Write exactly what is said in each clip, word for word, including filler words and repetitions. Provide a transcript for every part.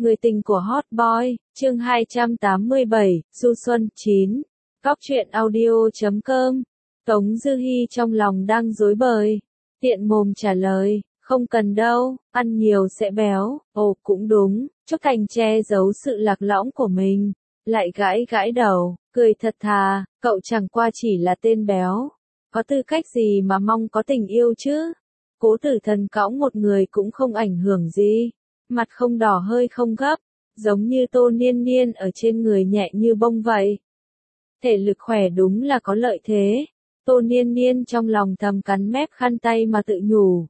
Người tình của Hot Boy, chương hai trăm tám mươi bảy, Du Xuân, chín. Góc truyện audio chấm com. Tống Dư Hi trong lòng đang rối bời. Tiện mồm trả lời, không cần đâu, ăn nhiều sẽ béo. Ồ cũng đúng, Trúc Thành che giấu sự lạc lõng của mình. Lại gãi gãi đầu, cười thật thà, cậu chẳng qua chỉ là tên béo. Có tư cách gì mà mong có tình yêu chứ? Cố Tử Thần cõng một người cũng không ảnh hưởng gì. Mặt không đỏ hơi không gấp, giống như Tô Niên Niên ở trên người nhẹ như bông vậy. Thể lực khỏe đúng là có lợi thế. Tô Niên Niên trong lòng thầm cắn mép khăn tay mà tự nhủ.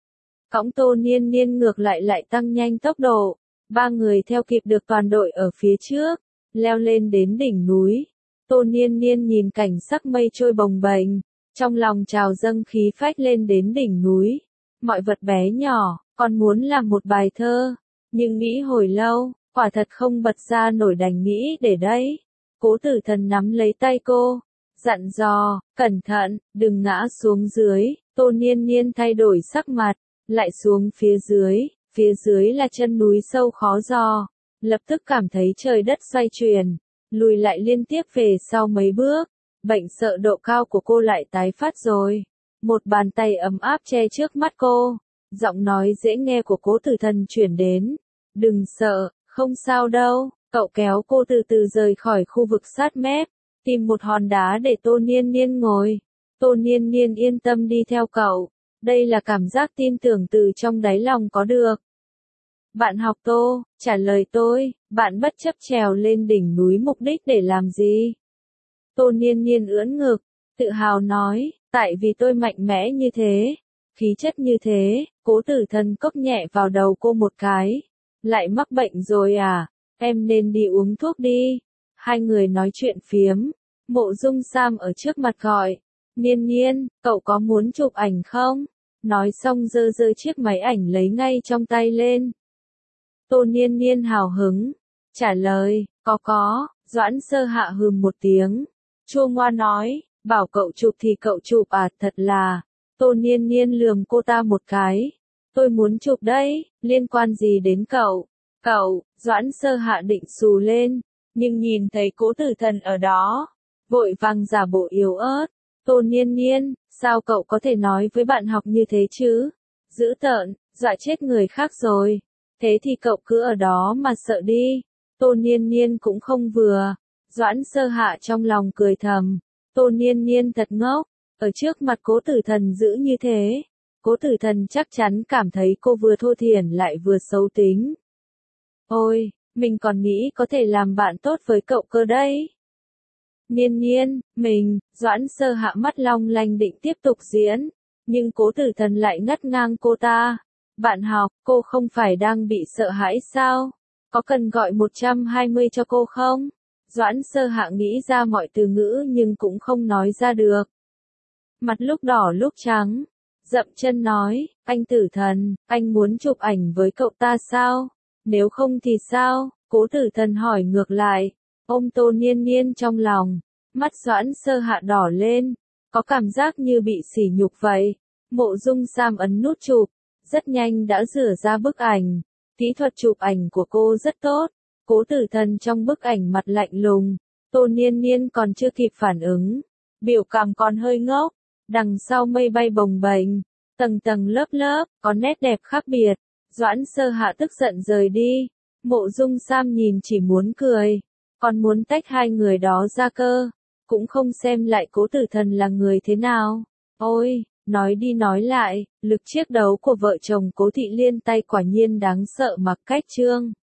Cõng Tô Niên Niên ngược lại lại tăng nhanh tốc độ. Ba người theo kịp được toàn đội ở phía trước, leo lên đến đỉnh núi. Tô Niên Niên nhìn cảnh sắc mây trôi bồng bềnh, trong lòng trào dâng khí phách lên đến đỉnh núi. Mọi vật bé nhỏ, còn muốn làm một bài thơ, nhưng nghĩ hồi lâu, quả thật không bật ra nổi đành nghĩ để đấy. Cố Tử Thần nắm lấy tay cô, dặn dò, cẩn thận, đừng ngã xuống dưới. Tô Niên Niên thay đổi sắc mặt, lại xuống phía dưới, phía dưới là chân núi sâu khó dò, lập tức cảm thấy trời đất xoay chuyển, lùi lại liên tiếp về sau mấy bước. Bệnh sợ độ cao của cô lại tái phát rồi. Một bàn tay ấm áp che trước mắt cô. Giọng nói dễ nghe của Cố Tử Thần chuyển đến. Đừng sợ, không sao đâu. Cậu kéo cô từ từ rời khỏi khu vực sát mép, tìm một hòn đá để Tô Niên Niên ngồi. Tô Niên Niên yên tâm đi theo cậu. Đây là cảm giác tin tưởng từ trong đáy lòng có được. Bạn học Tô, trả lời tôi, bạn bất chấp trèo lên đỉnh núi mục đích để làm gì? Tô Niên Niên ưỡn ngực, tự hào nói, tại vì tôi mạnh mẽ như thế, khí chất như thế. Cố Tử Thần cốc nhẹ vào đầu cô một cái. Lại mắc bệnh rồi à, em nên đi uống thuốc đi. Hai người nói chuyện phiếm, Mộ Dung Sam ở trước mặt gọi, Niên Niên, cậu có muốn chụp ảnh không? Nói xong giơ giơ chiếc máy ảnh lấy ngay trong tay lên. Tô Niên Niên hào hứng, trả lời, có có. Doãn Sơ Hạ hừm một tiếng. Chua ngoa nói, bảo cậu chụp thì cậu chụp à, thật là. Tô Niên Niên lườm cô ta một cái. Tôi muốn chụp đấy, liên quan gì đến cậu? Cậu, Doãn Sơ Hạ định xù lên, nhưng nhìn thấy Cố Tử Thần ở đó, vội vàng giả bộ yếu ớt. Tô Niên Niên, sao cậu có thể nói với bạn học như thế chứ? Dữ tợn, dọa chết người khác rồi. Thế thì cậu cứ ở đó mà sợ đi. Tô Niên Niên cũng không vừa. Doãn Sơ Hạ trong lòng cười thầm. Tô Niên Niên thật ngốc, ở trước mặt Cố Tử Thần giữ như thế. Cố Tử Thần chắc chắn cảm thấy cô vừa thô thiển lại vừa xấu tính. Ôi, mình còn nghĩ có thể làm bạn tốt với cậu cơ đấy. Niên Niên, mình. Doãn Sơ Hạ mắt long lanh định tiếp tục diễn, nhưng Cố Tử Thần lại ngắt ngang cô ta. Bạn học, cô không phải đang bị sợ hãi sao? Có cần gọi một trăm hai mươi cho cô không? Doãn Sơ Hạ nghĩ ra mọi từ ngữ nhưng cũng không nói ra được. Mặt lúc đỏ lúc trắng, dậm chân nói, anh Tử Thần, anh muốn chụp ảnh với cậu ta sao? Nếu không thì sao? Cố Tử Thần hỏi ngược lại. Ôm Tô Niên Niên trong lòng, mắt Doãn Sơ Hạ đỏ lên, có cảm giác như bị sỉ nhục vậy. Mộ Dung Sam ấn nút chụp, rất nhanh đã rửa ra bức ảnh. Kỹ thuật chụp ảnh của cô rất tốt. Cố Tử Thần trong bức ảnh mặt lạnh lùng, Tô Niên Niên còn chưa kịp phản ứng, biểu cảm còn hơi ngốc. Đằng sau mây bay bồng bềnh, tầng tầng lớp lớp, có nét đẹp khác biệt. Doãn Sơ Hạ tức giận rời đi. Mộ Dung Sam nhìn chỉ muốn cười, còn muốn tách hai người đó ra cơ, cũng không xem lại Cố Tử Thần là người thế nào. Ôi, nói đi nói lại, lực chiếc đấu của vợ chồng Cố Thị Liên tay quả nhiên đáng sợ mặc cách trương.